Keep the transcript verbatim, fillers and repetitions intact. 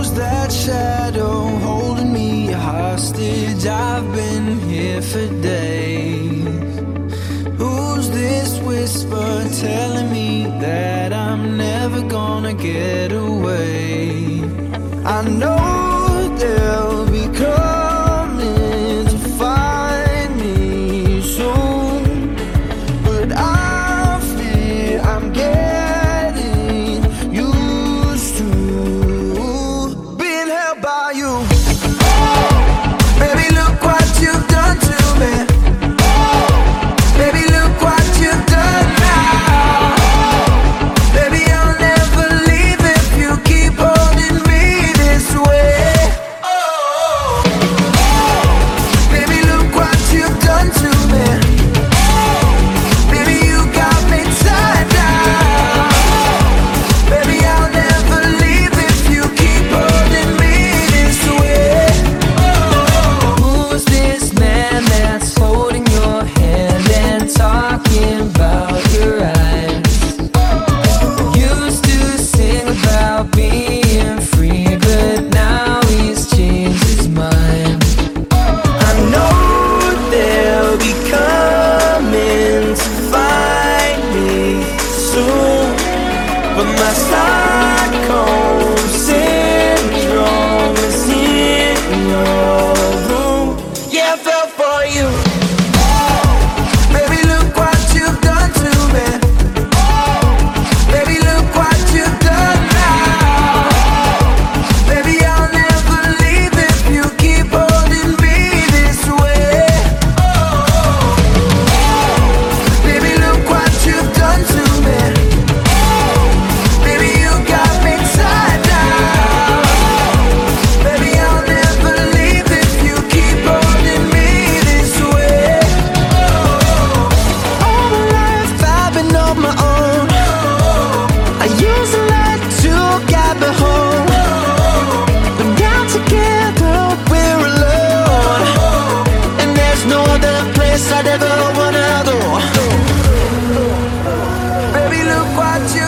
Who's that shadow holding me hostage? I've been here for days. Who's this whisper telling me that I'm never gonna get away? I know they'll be coming to find me soon, but I fear I'm getting used to being held by you. Baby, look what you've done to me. Baby, look what you've done now. Baby, I'll never leave if you keep holding me this way. Baby, look what you've done to me. Baby, you got me tied down. Baby, I'll never leave if you keep holding me this way. Who's this man that's holding your hand and talking about your eyes? Used to sing about being free, but now he's changed his mind. I know they'll be coming to find me soon, but my Stockholm syndrome is in your room. Yeah, I fell for you. Baby, look what you've done to me. Baby, look what you've done now. Baby, I'll never leave if you keep holding me this way. Baby, look what you've done to me. Baby, you got me tied down. Baby, I'll never leave if you keep holding me this way. All my life I've been on my own. I used to like to get me home, but now together we're alone, and there's no other place I'd ever wanna go. Baby, look what you